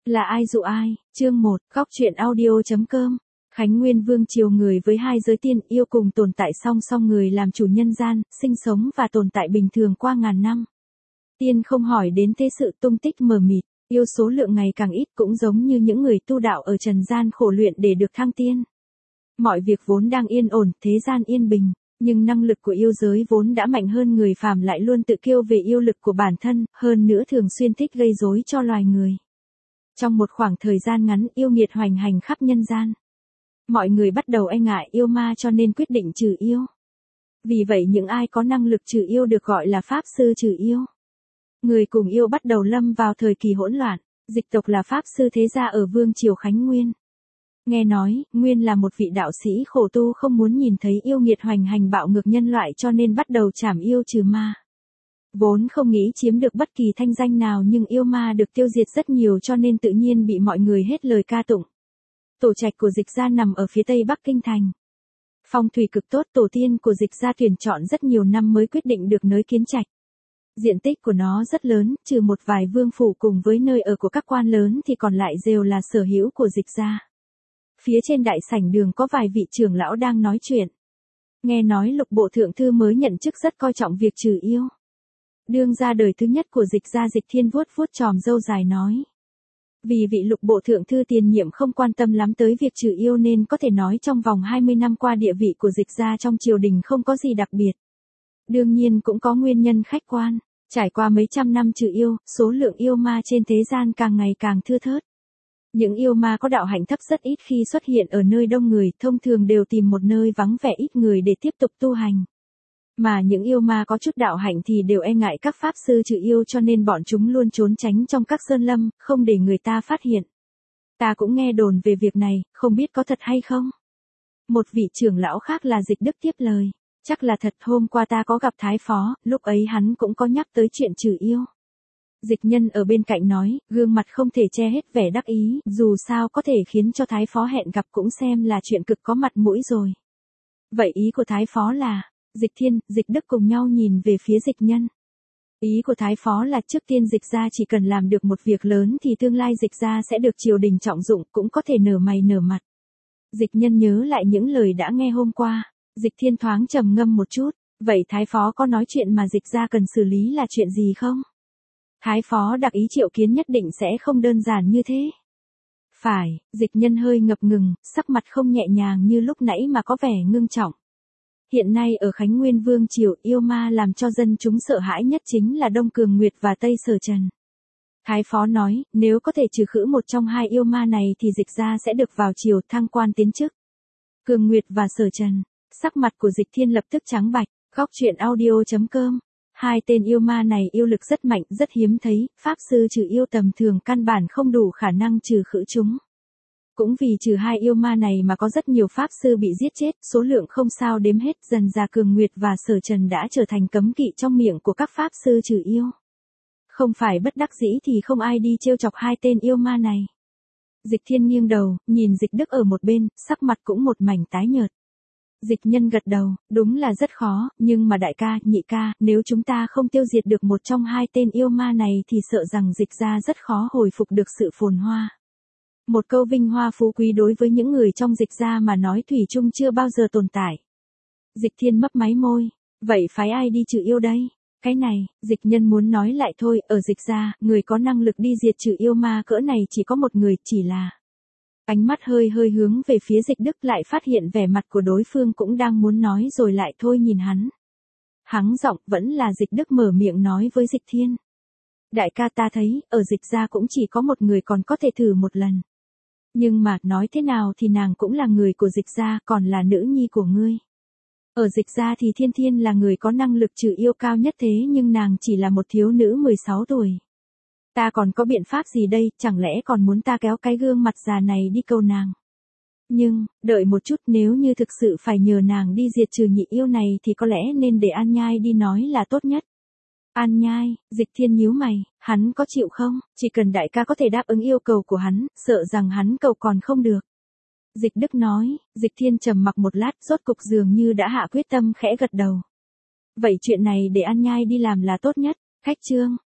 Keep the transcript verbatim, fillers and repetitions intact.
Là ai dụ ai? Chương một, góc truyện audio.com. Khánh Nguyên vương triều người với hai giới tiên yêu cùng tồn tại song song, người làm chủ nhân gian, sinh sống và tồn tại bình thường qua ngàn năm. Tiên không hỏi đến thế sự tung tích mờ mịt, yêu số lượng ngày càng ít, cũng giống như những người tu đạo ở trần gian khổ luyện để được thăng tiên. Mọi việc vốn đang yên ổn, thế gian yên bình, nhưng năng lực của yêu giới vốn đã mạnh hơn người phàm lại luôn tự kiêu về yêu lực của bản thân, hơn nữa thường xuyên thích gây rối cho loài người. Trong một khoảng thời gian ngắn, yêu nghiệt hoành hành khắp nhân gian. Mọi người bắt đầu e ngại yêu ma cho nên quyết định trừ yêu. Vì vậy những ai có năng lực trừ yêu được gọi là pháp sư trừ yêu. Người cùng yêu bắt đầu lâm vào thời kỳ hỗn loạn. Dịch tộc là pháp sư thế gia ở vương triều Khánh Nguyên. Nghe nói, Nguyên là một vị đạo sĩ khổ tu không muốn nhìn thấy yêu nghiệt hoành hành bạo ngược nhân loại cho nên bắt đầu trảm yêu trừ ma. Vốn không nghĩ chiếm được bất kỳ thanh danh nào nhưng yêu ma được tiêu diệt rất nhiều cho nên tự nhiên bị mọi người hết lời ca tụng. Tổ trạch của Dịch gia nằm ở phía tây bắc kinh thành. Phong thủy cực tốt, tổ tiên của Dịch gia tuyển chọn rất nhiều năm mới quyết định được nới kiến trạch. Diện tích của nó rất lớn, trừ một vài vương phủ cùng với nơi ở của các quan lớn thì còn lại đều là sở hữu của Dịch gia. Phía trên đại sảnh đường có vài vị trưởng lão đang nói chuyện. Nghe nói Lục bộ thượng thư mới nhận chức rất coi trọng việc trừ yêu. Đương gia đời thứ nhất của Dịch gia Dịch Thiên vuốt vuốt chòm râu dài nói. Vì vị Lục bộ thượng thư tiền nhiệm không quan tâm lắm tới việc trừ yêu nên có thể nói trong vòng hai mươi năm qua địa vị của Dịch gia trong triều đình không có gì đặc biệt. Đương nhiên cũng có nguyên nhân khách quan. Trải qua mấy trăm năm trừ yêu, số lượng yêu ma trên thế gian càng ngày càng thưa thớt. Những yêu ma có đạo hạnh thấp rất ít khi xuất hiện ở nơi đông người, thông thường đều tìm một nơi vắng vẻ ít người để tiếp tục tu hành. Mà những yêu ma có chút đạo hạnh thì đều e ngại các pháp sư trừ yêu cho nên bọn chúng luôn trốn tránh trong các sơn lâm, không để người ta phát hiện. Ta cũng nghe đồn về việc này, không biết có thật hay không? Một vị trưởng lão khác là Dịch Đức tiếp lời. Chắc là thật, hôm qua ta có gặp Thái Phó, lúc ấy hắn cũng có nhắc tới chuyện trừ yêu. Dịch Nhân ở bên cạnh nói, gương mặt không thể che hết vẻ đắc ý, dù sao có thể khiến cho Thái Phó hẹn gặp cũng xem là chuyện cực có mặt mũi rồi. Vậy ý của Thái Phó là, Dịch Thiên, Dịch Đức cùng nhau nhìn về phía Dịch Nhân. Ý của Thái Phó là trước tiên Dịch gia chỉ cần làm được một việc lớn thì tương lai Dịch gia sẽ được triều đình trọng dụng, cũng có thể nở mày nở mặt. Dịch Nhân nhớ lại những lời đã nghe hôm qua. Dịch Thiên thoáng trầm ngâm một chút, vậy Thái Phó có nói chuyện mà Dịch gia cần xử lý là chuyện gì không? Thái Phó đặc ý triệu kiến nhất định sẽ không đơn giản như thế. Phải, Dịch Nhân hơi ngập ngừng, sắc mặt không nhẹ nhàng như lúc nãy mà có vẻ ngưng trọng. Hiện nay ở Khánh Nguyên Vương triều, yêu ma làm cho dân chúng sợ hãi nhất chính là Đông Cường Nguyệt và Tây Sở Trần. Thái Phó nói, nếu có thể trừ khử một trong hai yêu ma này thì Dịch gia sẽ được vào triều thăng quan tiến chức. Cường Nguyệt và Sở Trần. Sắc mặt của Dịch Thiên lập tức trắng bạch. Góc truyện audio.com. Hai tên yêu ma này yêu lực rất mạnh, rất hiếm thấy, pháp sư trừ yêu tầm thường căn bản không đủ khả năng trừ khử chúng. Cũng vì trừ hai yêu ma này mà có rất nhiều pháp sư bị giết chết, số lượng không sao đếm hết, dần ra Cường Nguyệt và Sở Trần đã trở thành cấm kỵ trong miệng của các pháp sư trừ yêu. Không phải bất đắc dĩ thì không ai đi trêu chọc hai tên yêu ma này. Dịch Thiên nghiêng đầu, nhìn Dịch Đức ở một bên, sắc mặt cũng một mảnh tái nhợt. Dịch Nhân gật đầu, đúng là rất khó, nhưng mà đại ca, nhị ca, nếu chúng ta không tiêu diệt được một trong hai tên yêu ma này thì sợ rằng Dịch gia rất khó hồi phục được sự phồn hoa. Một câu vinh hoa phú quý đối với những người trong Dịch gia mà nói thủy chung chưa bao giờ tồn tại. Dịch Thiên mấp máy môi, vậy phái ai đi trừ yêu đây? Cái này, Dịch Nhân muốn nói lại thôi, ở Dịch gia, người có năng lực đi diệt trừ yêu ma cỡ này chỉ có một người, chỉ là... Ánh mắt hơi hơi hướng về phía Dịch Đức lại phát hiện vẻ mặt của đối phương cũng đang muốn nói rồi lại thôi nhìn hắn. Hắng giọng vẫn là Dịch Đức mở miệng nói với Dịch Thiên. Đại ca ta thấy, ở Dịch gia cũng chỉ có một người còn có thể thử một lần. Nhưng mà, nói thế nào thì nàng cũng là người của Dịch gia, còn là nữ nhi của ngươi. Ở Dịch gia thì Thiên Thiên là người có năng lực trừ yêu cao nhất thế nhưng nàng chỉ là một thiếu nữ mười sáu tuổi. Ta còn có biện pháp gì đây, chẳng lẽ còn muốn ta kéo cái gương mặt già này đi cầu nàng. Nhưng, đợi một chút, nếu như thực sự phải nhờ nàng đi diệt trừ nhị yêu này thì có lẽ nên để An Nhai đi nói là tốt nhất. An Nhai, Dịch Thiên nhíu mày, hắn có chịu không? Chỉ cần đại ca có thể đáp ứng yêu cầu của hắn, sợ rằng hắn cầu còn không được. Dịch Đức nói, Dịch Thiên trầm mặc một lát, rốt cục dường như đã hạ quyết tâm khẽ gật đầu. Vậy chuyện này để An Nhai đi làm là tốt nhất. Khách trương,